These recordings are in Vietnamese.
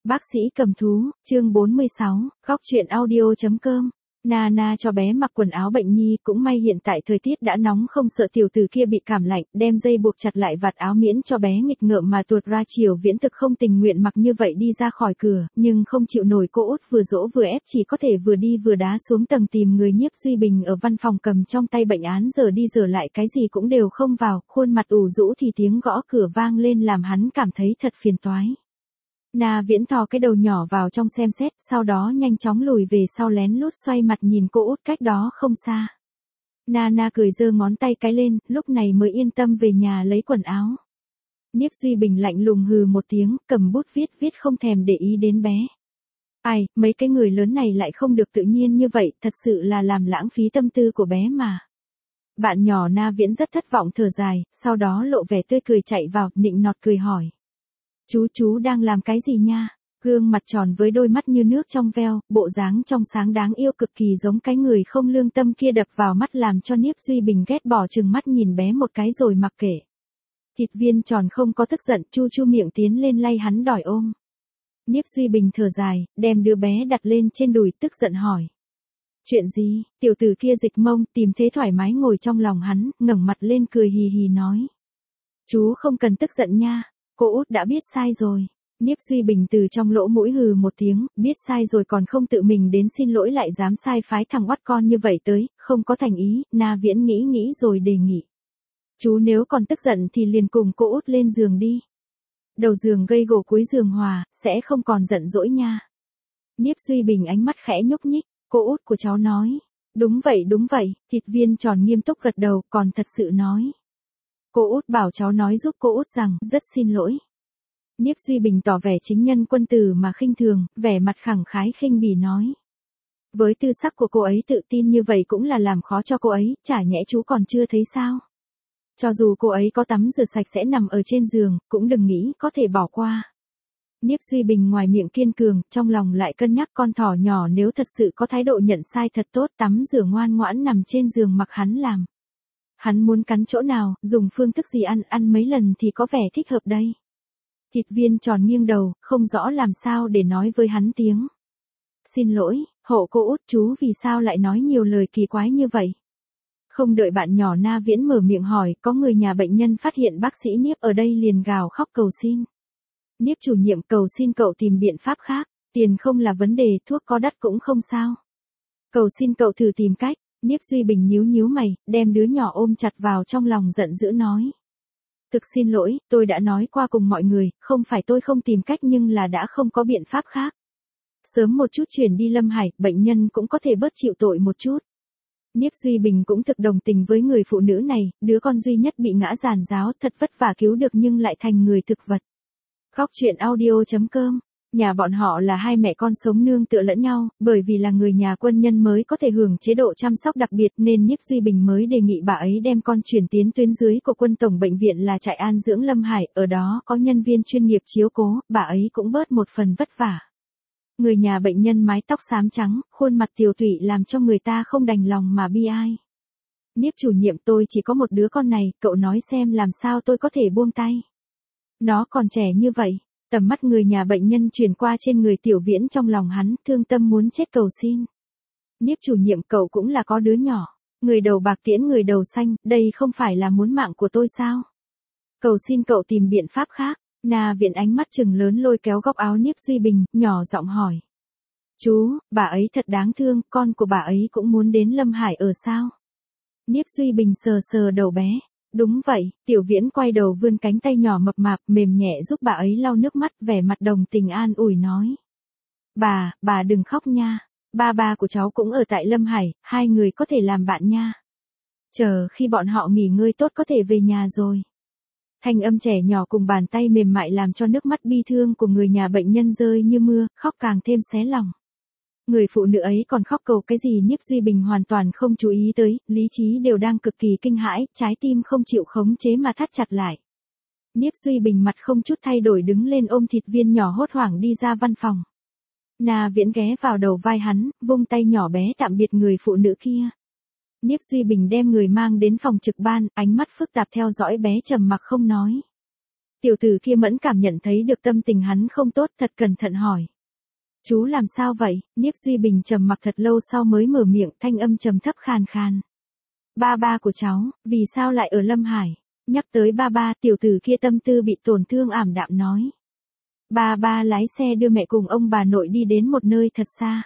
Bác sĩ cầm thú, chương 46, góc truyện audio.com. Nana cho bé mặc quần áo bệnh nhi, cũng may hiện tại thời tiết đã nóng không sợ tiểu tử kia bị cảm lạnh, đem dây buộc chặt lại vạt áo miễn cho bé nghịch ngợm mà tuột ra. Triều Viễn thực không tình nguyện mặc như vậy đi ra khỏi cửa, nhưng không chịu nổi cô út vừa dỗ vừa ép, chỉ có thể vừa đi vừa đá xuống tầng tìm người. Nhiếp Duy Bình ở văn phòng cầm trong tay bệnh án giờ đi giờ lại cái gì cũng đều không vào, khuôn mặt ủ rũ thì tiếng gõ cửa vang lên làm hắn cảm thấy thật phiền toái. Na Viễn thò cái đầu nhỏ vào trong xem xét, sau đó nhanh chóng lùi về sau lén lút xoay mặt nhìn cô út cách đó không xa. Nana cười giơ ngón tay cái lên, lúc này mới yên tâm về nhà lấy quần áo. Nhiếp Duy Bình lạnh lùng hừ một tiếng, cầm bút viết không thèm để ý đến bé. Ai, mấy cái người lớn này lại không được tự nhiên như vậy, thật sự là làm lãng phí tâm tư của bé mà. Bạn nhỏ Na Viễn rất thất vọng thở dài, sau đó lộ vẻ tươi cười chạy vào, nịnh nọt cười hỏi. Chú đang làm cái gì nha? Gương mặt tròn với đôi mắt như nước trong veo, bộ dáng trong sáng đáng yêu cực kỳ giống cái người không lương tâm kia đập vào mắt làm cho Nhiếp Duy Bình ghét bỏ chừng mắt nhìn bé một cái rồi mặc kệ. Thịt viên tròn không có tức giận, chu miệng tiến lên lay hắn đòi ôm. Nhiếp Duy Bình thở dài, đem đứa bé đặt lên trên đùi tức giận hỏi. Chuyện gì? Tiểu tử kia dịch mông, tìm thế thoải mái ngồi trong lòng hắn, ngẩng mặt lên cười hì hì nói. Chú không cần tức giận nha. Cô út đã biết sai rồi. Nhiếp Duy Bình từ trong lỗ mũi hừ một tiếng, biết sai rồi còn không tự mình đến xin lỗi lại dám sai phái thằng oắt con như vậy tới, không có thành ý. Na Viễn nghĩ rồi đề nghị. Chú nếu còn tức giận thì liền cùng cô út lên giường đi. Đầu giường gây gổ cuối giường hòa, sẽ không còn giận dỗi nha. Nhiếp Duy Bình ánh mắt khẽ nhúc nhích, cô út của cháu nói. Đúng vậy, thịt viên tròn nghiêm túc gật đầu, còn thật sự nói. Cô út bảo cháu nói giúp cô út rằng, rất xin lỗi. Nhiếp Duy Bình tỏ vẻ chính nhân quân tử mà khinh thường, vẻ mặt khẳng khái khinh bỉ nói. Với tư sắc của cô ấy tự tin như vậy cũng là làm khó cho cô ấy, chả nhẽ chú còn chưa thấy sao. Cho dù cô ấy có tắm rửa sạch sẽ nằm ở trên giường, cũng đừng nghĩ có thể bỏ qua. Nhiếp Duy Bình ngoài miệng kiên cường, trong lòng lại cân nhắc con thỏ nhỏ nếu thật sự có thái độ nhận sai thật tốt, tắm rửa ngoan ngoãn nằm trên giường mặc hắn làm. Hắn muốn cắn chỗ nào, dùng phương thức gì ăn mấy lần thì có vẻ thích hợp đây. Thịt viên tròn nghiêng đầu, không rõ làm sao để nói với hắn tiếng. Xin lỗi, hộ cô út chú vì sao lại nói nhiều lời kỳ quái như vậy. Không đợi bạn nhỏ Na Viễn mở miệng hỏi, có người nhà bệnh nhân phát hiện bác sĩ Nhiếp ở đây liền gào khóc cầu xin. Nhiếp chủ nhiệm cầu xin cậu tìm biện pháp khác, tiền không là vấn đề, thuốc có đắt cũng không sao. Cầu xin cậu thử tìm cách. Nhiếp Duy Bình nhíu mày, đem đứa nhỏ ôm chặt vào trong lòng giận dữ nói. Thực xin lỗi, tôi đã nói qua cùng mọi người, không phải tôi không tìm cách nhưng là đã không có biện pháp khác. Sớm một chút chuyển đi Lâm Hải, bệnh nhân cũng có thể bớt chịu tội một chút. Nhiếp Duy Bình cũng thực đồng tình với người phụ nữ này, đứa con duy nhất bị ngã giàn giáo thật vất vả cứu được nhưng lại thành người thực vật. Góc truyện audio.com. Nhà bọn họ là hai mẹ con sống nương tựa lẫn nhau, bởi vì là người nhà quân nhân mới có thể hưởng chế độ chăm sóc đặc biệt nên Nhiếp Duy Bình mới đề nghị bà ấy đem con chuyển tiến tuyến dưới của quân tổng bệnh viện là trại an dưỡng Lâm Hải, ở đó có nhân viên chuyên nghiệp chiếu cố, bà ấy cũng bớt một phần vất vả. Người nhà bệnh nhân mái tóc xám trắng, khuôn mặt tiều tụy làm cho người ta không đành lòng mà bi ai. Nhiếp chủ nhiệm tôi chỉ có một đứa con này, cậu nói xem làm sao tôi có thể buông tay. Nó còn trẻ như vậy. Tầm mắt người nhà bệnh nhân chuyển qua trên người Tiểu Viễn trong lòng hắn, thương tâm muốn chết cầu xin. Nhiếp chủ nhiệm cậu cũng là có đứa nhỏ. Người đầu bạc tiễn người đầu xanh, đây không phải là muốn mạng của tôi sao? Cầu xin cậu tìm biện pháp khác. Na Viễn ánh mắt trừng lớn lôi kéo góc áo Nhiếp Duy Bình, nhỏ giọng hỏi. Chú, bà ấy thật đáng thương, con của bà ấy cũng muốn đến Lâm Hải ở sao? Nhiếp Duy Bình sờ đầu bé. Đúng vậy, Tiểu Viễn quay đầu vươn cánh tay nhỏ mập mạp mềm nhẹ giúp bà ấy lau nước mắt, vẻ mặt đồng tình an ủi nói. Bà đừng khóc nha, ba của cháu cũng ở tại Lâm Hải, hai người có thể làm bạn nha. Chờ khi bọn họ nghỉ ngơi tốt có thể về nhà rồi. Thanh âm trẻ nhỏ cùng bàn tay mềm mại làm cho nước mắt bi thương của người nhà bệnh nhân rơi như mưa, khóc càng thêm xé lòng. Người phụ nữ ấy còn khóc cầu cái gì Nhiếp Duy Bình hoàn toàn không chú ý tới, lý trí đều đang cực kỳ kinh hãi, trái tim không chịu khống chế mà thắt chặt lại. Nhiếp Duy Bình mặt không chút thay đổi đứng lên ôm thịt viên nhỏ hốt hoảng đi ra văn phòng. Na Viễn ghé vào đầu vai hắn, vung tay nhỏ bé tạm biệt người phụ nữ kia. Nhiếp Duy Bình đem người mang đến phòng trực ban, ánh mắt phức tạp theo dõi bé trầm mặc không nói. Tiểu tử kia mẫn cảm nhận thấy được tâm tình hắn không tốt, thật cẩn thận hỏi. Chú làm sao vậy? Niếp Duy Bình trầm mặc thật lâu sau mới mở miệng, thanh âm trầm thấp khàn khàn. Ba ba của cháu, vì sao lại ở Lâm Hải? Nhắc tới ba ba, tiểu tử kia tâm tư bị tổn thương ảm đạm nói. Ba ba lái xe đưa mẹ cùng ông bà nội đi đến một nơi thật xa.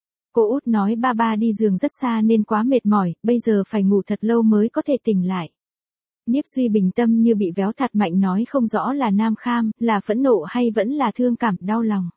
Cô út nói ba ba đi giường rất xa nên quá mệt mỏi, bây giờ phải ngủ thật lâu mới có thể tỉnh lại. Niếp Duy Bình tâm như bị véo thật mạnh nói không rõ là nam kham, là phẫn nộ hay vẫn là thương cảm, đau lòng.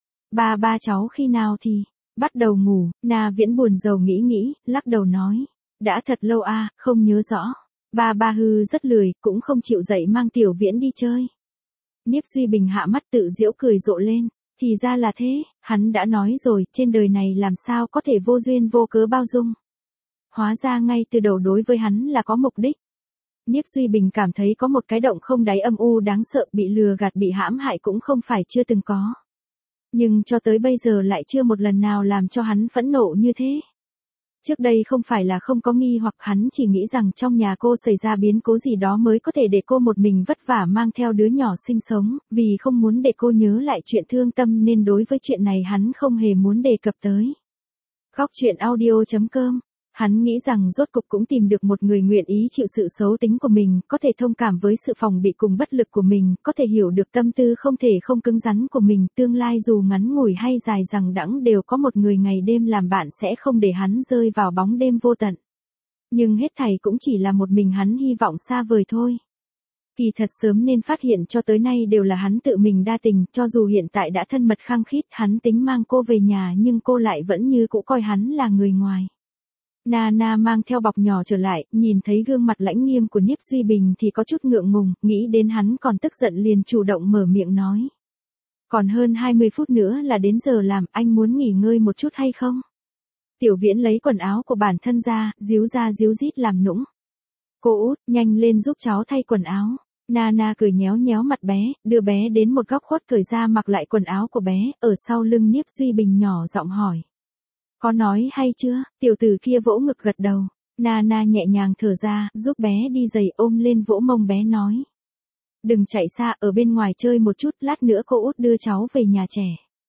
Ba ba cháu khi nào thì bắt đầu ngủ? Na Viễn buồn rầu nghĩ, lắc đầu nói. Đã thật lâu không nhớ rõ. Ba ba hư rất lười, cũng không chịu dậy mang Tiểu Viễn đi chơi. Niếp Duy Bình hạ mắt tự giễu cười rộ lên. Thì ra là thế, hắn đã nói rồi, trên đời này làm sao có thể vô duyên vô cớ bao dung. Hóa ra ngay từ đầu đối với hắn là có mục đích. Niếp Duy Bình cảm thấy có một cái động không đáy âm u đáng sợ, bị lừa gạt bị hãm hại cũng không phải chưa từng có. Nhưng cho tới bây giờ lại chưa một lần nào làm cho hắn phẫn nộ như thế. Trước đây không phải là không có nghi hoặc, hắn chỉ nghĩ rằng trong nhà cô xảy ra biến cố gì đó mới có thể để cô một mình vất vả mang theo đứa nhỏ sinh sống, vì không muốn để cô nhớ lại chuyện thương tâm nên đối với chuyện này hắn không hề muốn đề cập tới. Góc truyện audio.com. Hắn nghĩ rằng rốt cục cũng tìm được một người nguyện ý chịu sự xấu tính của mình, có thể thông cảm với sự phòng bị cùng bất lực của mình, có thể hiểu được tâm tư không thể không cứng rắn của mình, tương lai dù ngắn ngủi hay dài dằng đẵng đều có một người ngày đêm làm bạn sẽ không để hắn rơi vào bóng đêm vô tận. Nhưng hết thảy cũng chỉ là một mình hắn hy vọng xa vời thôi. Kỳ thật sớm nên phát hiện cho tới nay đều là hắn tự mình đa tình, cho dù hiện tại đã thân mật khăng khít, hắn tính mang cô về nhà nhưng cô lại vẫn như cũ coi hắn là người ngoài. Nana mang theo bọc nhỏ trở lại, nhìn thấy gương mặt lãnh nghiêm của Niếp Duy Bình thì có chút ngượng ngùng, nghĩ đến hắn còn tức giận liền chủ động mở miệng nói. Còn hơn 20 phút nữa là đến giờ làm, anh muốn nghỉ ngơi một chút hay không? Tiểu Viễn lấy quần áo của bản thân ra díu dít làm nũng. Cô út, nhanh lên giúp cháu thay quần áo. Nana cười nhéo nhéo mặt bé, đưa bé đến một góc khuất cởi ra mặc lại quần áo của bé, ở sau lưng Niếp Duy Bình nhỏ giọng hỏi. Có nói hay chưa? Tiểu tử kia vỗ ngực gật đầu. Nana nhẹ nhàng thở ra, giúp bé đi giày, ôm lên vỗ mông bé nói. Đừng chạy xa, ở bên ngoài chơi một chút, lát nữa cô út đưa cháu về nhà trẻ.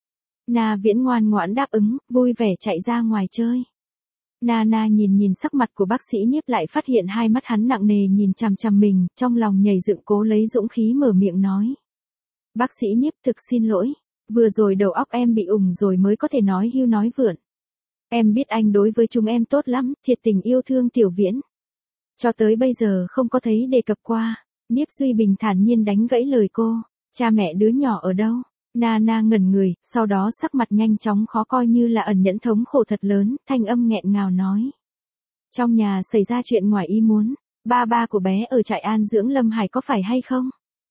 Na Viễn ngoan ngoãn đáp ứng, vui vẻ chạy ra ngoài chơi. Nana nhìn sắc mặt của bác sĩ Niếp lại phát hiện hai mắt hắn nặng nề nhìn chằm chằm mình, trong lòng nhảy dựng cố lấy dũng khí mở miệng nói. Bác sĩ Niếp thực xin lỗi, vừa rồi đầu óc em bị ủng rồi mới có thể nói hưu nói vượn. Em biết anh đối với chúng em tốt lắm, thiệt tình yêu thương Tiểu Viễn. Cho tới bây giờ không có thấy đề cập qua. Niếp Duy Bình thản nhiên đánh gãy lời cô. Cha mẹ đứa nhỏ ở đâu? Nana ngẩn người, sau đó sắc mặt nhanh chóng khó coi như là ẩn nhẫn thống khổ thật lớn, thanh âm nghẹn ngào nói. Trong nhà xảy ra chuyện ngoài ý muốn, ba của bé ở trại an dưỡng Lâm Hải có phải hay không?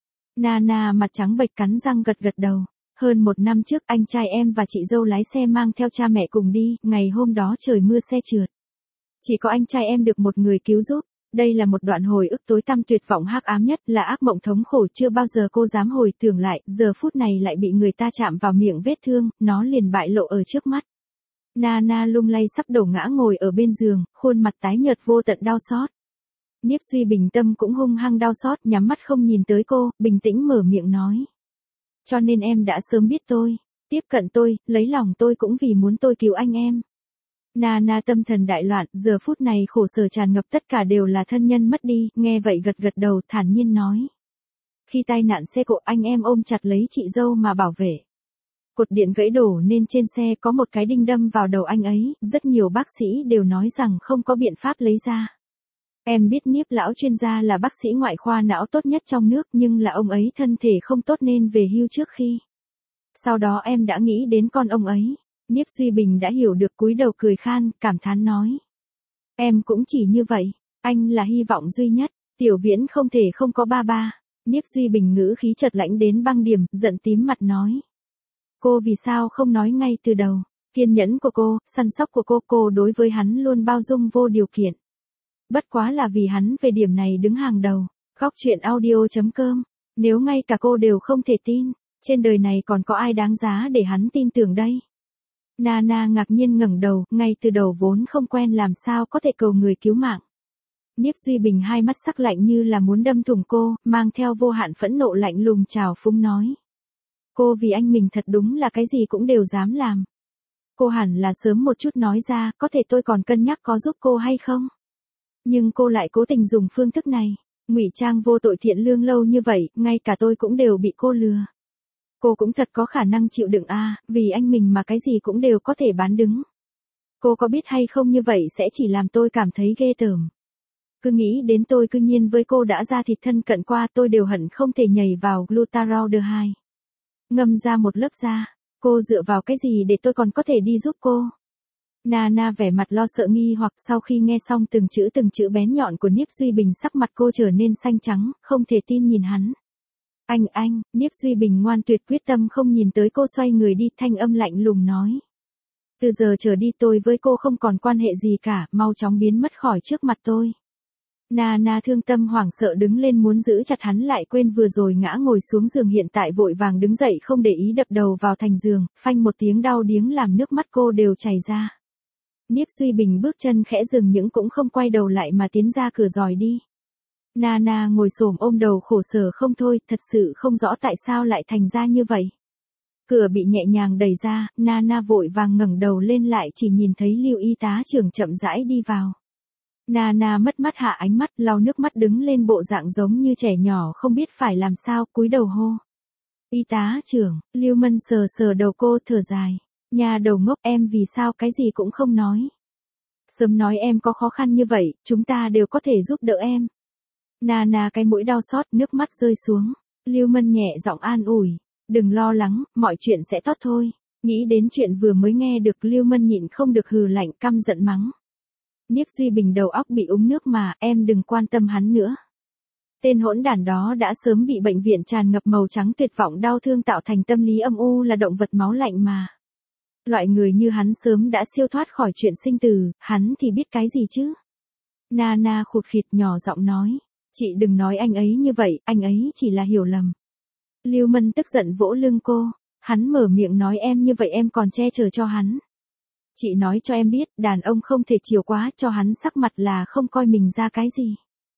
Nana mặt trắng bệch cắn răng gật đầu. Hơn một năm trước anh trai em và chị dâu lái xe mang theo cha mẹ cùng đi, ngày hôm đó trời mưa xe trượt. Chỉ có anh trai em được một người cứu giúp. Đây là một đoạn hồi ức tối tăm tuyệt vọng hắc ám nhất, là ác mộng thống khổ chưa bao giờ cô dám hồi tưởng lại, giờ phút này lại bị người ta chạm vào miệng vết thương, nó liền bại lộ ở trước mắt. Nana lung lay sắp đổ ngã ngồi ở bên giường, khuôn mặt tái nhợt vô tận đau xót. Niếp Duy Bình tâm cũng hung hăng đau xót, nhắm mắt không nhìn tới cô, bình tĩnh mở miệng nói. Cho nên em đã sớm biết tôi, tiếp cận tôi, lấy lòng tôi cũng vì muốn tôi cứu anh em. Nana tâm thần đại loạn, giờ phút này khổ sở tràn ngập, tất cả đều là thân nhân mất đi, nghe vậy gật đầu thản nhiên nói. Khi tai nạn xe cộ anh em ôm chặt lấy chị dâu mà bảo vệ. Cột điện gãy đổ nên trên xe có một cái đinh đâm vào đầu anh ấy, rất nhiều bác sĩ đều nói rằng không có biện pháp lấy ra. Em biết Niếp lão chuyên gia là bác sĩ ngoại khoa não tốt nhất trong nước nhưng là ông ấy thân thể không tốt nên về hưu trước khi. Sau đó em đã nghĩ đến con ông ấy. Niếp Duy Bình đã hiểu được cúi đầu cười khan, cảm thán nói. Em cũng chỉ như vậy, anh là hy vọng duy nhất, Tiểu Viễn không thể không có ba. Niếp Duy Bình ngữ khí chợt lãnh đến băng điểm, giận tím mặt nói. Cô vì sao không nói ngay từ đầu, kiên nhẫn của cô, săn sóc của cô đối với hắn luôn bao dung vô điều kiện. Bất quá là vì hắn về điểm này đứng hàng đầu. Góc truyện audio.com. Nếu ngay cả cô đều không thể tin, trên đời này còn có ai đáng giá để hắn tin tưởng đây? Nana ngạc nhiên ngẩng đầu, ngay từ đầu vốn không quen làm sao có thể cầu người cứu mạng. Niếp Duy Bình hai mắt sắc lạnh như là muốn đâm thủng cô, mang theo vô hạn phẫn nộ lạnh lùng trào phúng nói. Cô vì anh mình thật đúng là cái gì cũng đều dám làm. Cô hẳn là sớm một chút nói ra, có thể tôi còn cân nhắc có giúp cô hay không. Nhưng cô lại cố tình dùng phương thức này, ngụy trang vô tội thiện lương lâu như vậy, ngay cả tôi cũng đều bị cô lừa. Cô cũng thật có khả năng chịu đựng a, vì anh mình mà cái gì cũng đều có thể bán đứng. Cô có biết hay không như vậy sẽ chỉ làm tôi cảm thấy ghê tởm. Cứ nghĩ đến tôi cư nhiên với cô đã ra thịt thân cận qua, tôi đều hận không thể nhảy vào glutaraldehyde. Ngâm ra một lớp da, cô dựa vào cái gì để tôi còn có thể đi giúp cô? Nana vẻ mặt lo sợ nghi hoặc sau khi nghe xong từng chữ bén nhọn của Niếp Duy Bình, sắc mặt cô trở nên xanh trắng, không thể tin nhìn hắn. Anh, Niếp Duy Bình ngoan tuyệt quyết tâm không nhìn tới cô, xoay người đi, thanh âm lạnh lùng nói. Từ giờ trở đi tôi với cô không còn quan hệ gì cả, mau chóng biến mất khỏi trước mặt tôi. Nana thương tâm hoảng sợ đứng lên muốn giữ chặt hắn lại, quên vừa rồi ngã ngồi xuống giường, hiện tại vội vàng đứng dậy không để ý đập đầu vào thành giường, phanh một tiếng đau điếng làm nước mắt cô đều chảy ra. Niếp Duy Bình bước chân khẽ dừng những cũng không quay đầu lại mà tiến ra cửa dòi đi. Nana ngồi xổm ôm đầu khổ sở không thôi, thật sự không rõ tại sao lại thành ra như vậy. Cửa bị nhẹ nhàng đẩy ra, Nana vội vàng ngẩng đầu lên lại chỉ nhìn thấy Lưu y tá trưởng chậm rãi đi vào. Nana mất mát hạ ánh mắt, lau nước mắt đứng lên bộ dạng giống như trẻ nhỏ không biết phải làm sao, cúi đầu hô. Y tá trưởng, Lưu Mân sờ sờ đầu cô thở dài. Nhà đầu ngốc, em vì sao cái gì cũng không nói. Sớm nói em có khó khăn như vậy, chúng ta đều có thể giúp đỡ em. Nana cái mũi đau xót, nước mắt rơi xuống. Lưu Mân nhẹ giọng an ủi. Đừng lo lắng, mọi chuyện sẽ tốt thôi. Nghĩ đến chuyện vừa mới nghe được, Lưu Mân nhịn không được hừ lạnh căm giận mắng. Niếp Duy Bình đầu óc bị úng nước mà, em đừng quan tâm hắn nữa. Tên hỗn đản đó đã sớm bị bệnh viện tràn ngập màu trắng tuyệt vọng đau thương tạo thành tâm lý âm u, là động vật máu lạnh mà. Loại người như hắn sớm đã siêu thoát khỏi chuyện sinh tử, hắn thì biết cái gì chứ? Nana khụt khịt nhỏ giọng nói. Chị đừng nói anh ấy như vậy, anh ấy chỉ là hiểu lầm. Lưu Mân tức giận vỗ lưng cô. Hắn mở miệng nói em như vậy em còn che chở cho hắn. Chị nói cho em biết, đàn ông không thể chiều quá, cho hắn sắc mặt là không coi mình ra cái gì.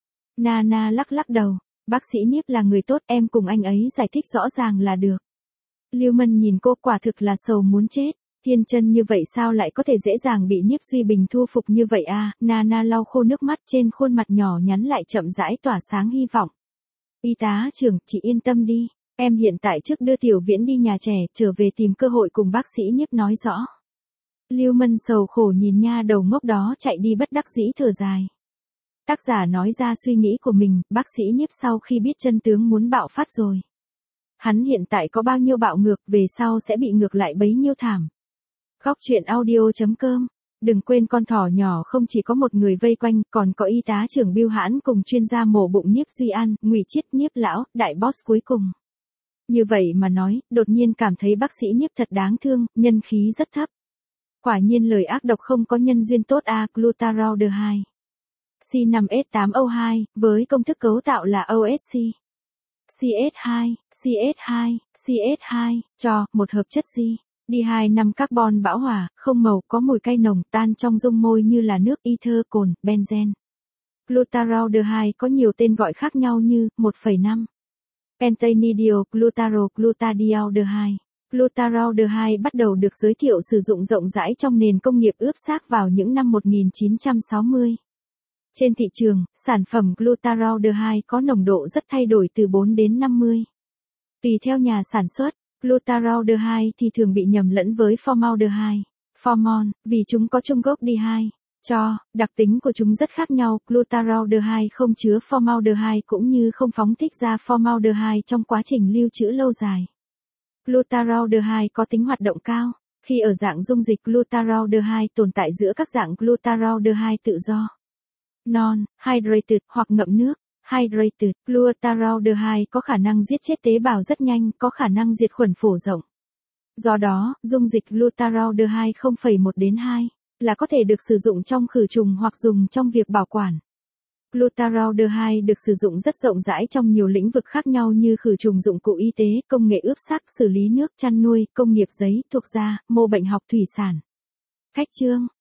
Nana lắc lắc đầu. Bác sĩ Niếp là người tốt, em cùng anh ấy giải thích rõ ràng là được. Lưu Mân nhìn cô quả thực là sầu muốn chết. Thiên chân như vậy sao lại có thể dễ dàng bị Niếp Duy Bình thu phục như vậy à? Nana lau khô nước mắt, trên khuôn mặt nhỏ nhắn lại chậm rãi tỏa sáng hy vọng. Y tá trưởng, chị yên tâm đi. Em hiện tại trước đưa Tiểu Viễn đi nhà trẻ, trở về tìm cơ hội cùng bác sĩ Niếp nói rõ. Lưu Mân sầu khổ nhìn nha đầu ngốc đó chạy đi bất đắc dĩ thở dài. Tác giả nói ra suy nghĩ của mình, bác sĩ Niếp sau khi biết chân tướng muốn bạo phát rồi. Hắn hiện tại có bao nhiêu bạo ngược, về sau sẽ bị ngược lại bấy nhiêu thảm. Góc truyện audio.com. Đừng quên con thỏ nhỏ không chỉ có một người vây quanh, còn có y tá trưởng Bưu Hãn cùng chuyên gia mổ bụng Niếp Duy An, Ngụy Chiết, Niếp lão, đại boss cuối cùng. Như vậy mà nói, đột nhiên cảm thấy bác sĩ Niếp thật đáng thương, nhân khí rất thấp. Quả nhiên lời ác độc không có nhân duyên tốt a. Glutaraldehyde C5S8O2 với công thức cấu tạo là OSC CS2 CS2 CS2 cho một hợp chất D2 5 carbon bão hòa, không màu, có mùi cay nồng, tan trong dung môi như là nước, ether, cồn, benzen. Glutaraldehyde có nhiều tên gọi khác nhau như 1,5 pentanidyl glutadialdehyde. Glutaraldehyde bắt đầu được giới thiệu sử dụng rộng rãi trong nền công nghiệp ướp xác vào những năm 1960. Trên thị trường, sản phẩm glutaraldehyde có nồng độ rất thay đổi từ 4 đến 50. Tùy theo nhà sản xuất, glutaraldehyde thì thường bị nhầm lẫn với formaldehyde, formol, vì chúng có chung gốc D2. Đặc tính của chúng rất khác nhau, glutaraldehyde không chứa formaldehyde cũng như không phóng thích ra formaldehyde trong quá trình lưu trữ lâu dài. Glutaraldehyde có tính hoạt động cao. Khi ở dạng dung dịch, glutaraldehyde tồn tại giữa các dạng glutaraldehyde tự do. Non-hydrated hoặc ngậm nước. Hydrated, glutaraldehyde có khả năng giết chết tế bào rất nhanh, có khả năng diệt khuẩn phổ rộng. Do đó, dung dịch glutaraldehyde 0,1 đến 2 là có thể được sử dụng trong khử trùng hoặc dùng trong việc bảo quản. Glutaraldehyde được sử dụng rất rộng rãi trong nhiều lĩnh vực khác nhau như khử trùng dụng cụ y tế, công nghệ ướp xác, xử lý nước, chăn nuôi, công nghiệp giấy, thuộc da, mô bệnh học, thủy sản. Khách chương